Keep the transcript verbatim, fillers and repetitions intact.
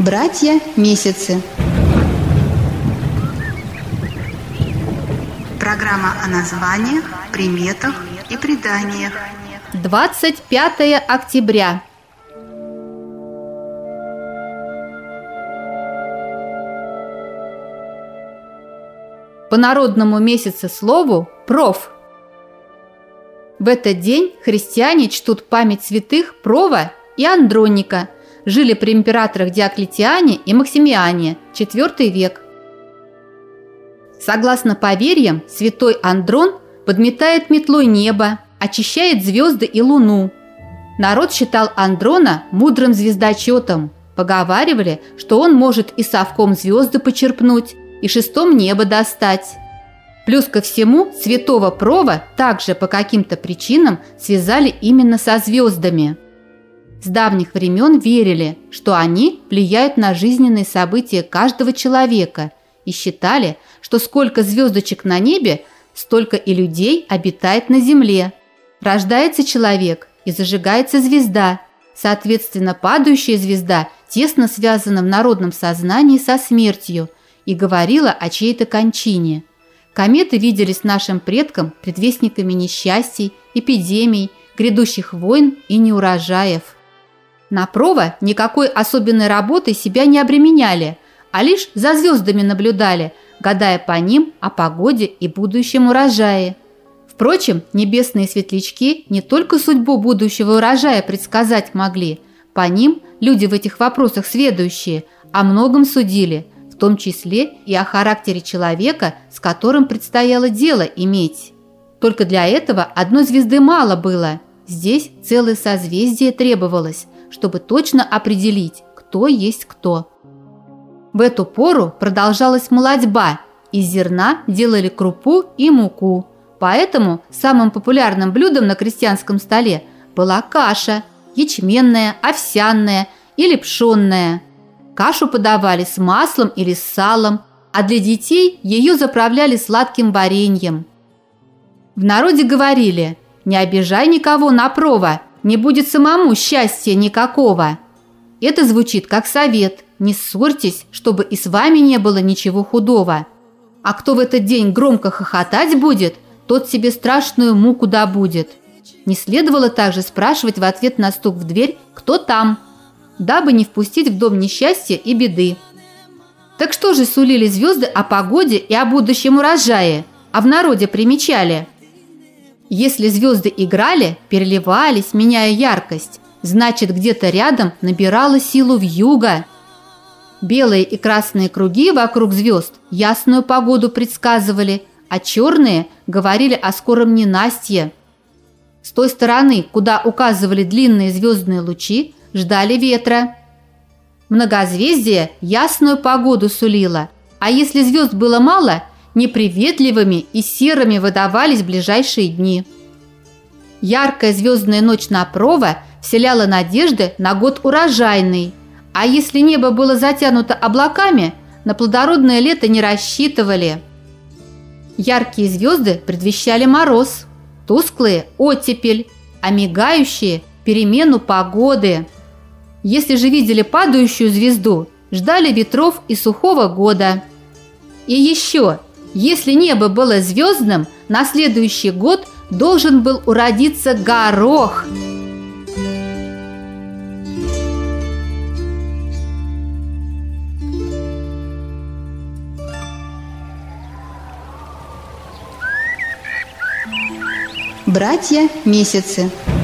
Братья-месяцы. Программа о названиях, приметах и преданиях. двадцать пятое октября. По народному месяцеслову Пров. В этот день христиане чтут память святых Прова и Андроника, жили при императорах Диоклетиане и Максимиане, четвёртый век. Согласно поверьям, святой Андрон подметает метлой небо, очищает звезды и луну. Народ считал Андрона мудрым звездочетом. Поговаривали, что он может и совком звезды почерпнуть, и шестом небо достать. Плюс ко всему, святого Прова также по каким-то причинам связали именно со звездами. С давних времен верили, что они влияют на жизненные события каждого человека, и считали, что сколько звездочек на небе, столько и людей обитает на земле. Рождается человек и зажигается звезда. Соответственно, падающая звезда тесно связана в народном сознании со смертью и говорила о чьей-то кончине. Кометы виделись нашим предкам предвестниками несчастий, эпидемий, грядущих войн и неурожаев. На Прова никакой особенной работой себя не обременяли, а лишь за звездами наблюдали, гадая по ним о погоде и будущем урожае. Впрочем, небесные светлячки не только судьбу будущего урожая предсказать могли, по ним люди в этих вопросах сведущие о многом судили, в том числе и о характере человека, с которым предстояло дело иметь. Только для этого одной звезды мало было, здесь целое созвездие требовалось, чтобы точно определить, кто есть кто. В эту пору продолжалась молодьба, из зерна делали крупу и муку, поэтому самым популярным блюдом на крестьянском столе была каша – ячменная, овсяная или пшенная. Кашу подавали с маслом или с салом, а для детей ее заправляли сладким вареньем. В народе говорили: «Не обижай никого на Прова, не будет самому счастья никакого». Это звучит как совет: не ссорьтесь, чтобы и с вами не было ничего худого. А кто в этот день громко хохотать будет, тот себе страшную муку добудет. Не следовало также спрашивать в ответ на стук в дверь «Кто там?», дабы не впустить в дом несчастья и беды. Так что же сулили звезды о погоде и о будущем урожае, а в народе примечали? Если звезды играли, переливались, меняя яркость, значит, где-то рядом набирала силу вьюга. Белые и красные круги вокруг звезд ясную погоду предсказывали, а черные говорили о скором ненастье. С той стороны, куда указывали длинные звездные лучи, ждали ветра. Многозвездие ясную погоду сулило, а если звезд было мало, неприветливыми и серыми выдавались ближайшие дни. Яркая звездная ночь на Прова вселяла надежды на год урожайный, а если небо было затянуто облаками, на плодородное лето не рассчитывали. Яркие звезды предвещали мороз, тусклые – оттепель, а мигающие – перемену погоды. Если же видели падающую звезду, ждали ветров и сухого года. И еще, если небо было звездным, на следующий год должен был уродиться горох. Братья-месяцы.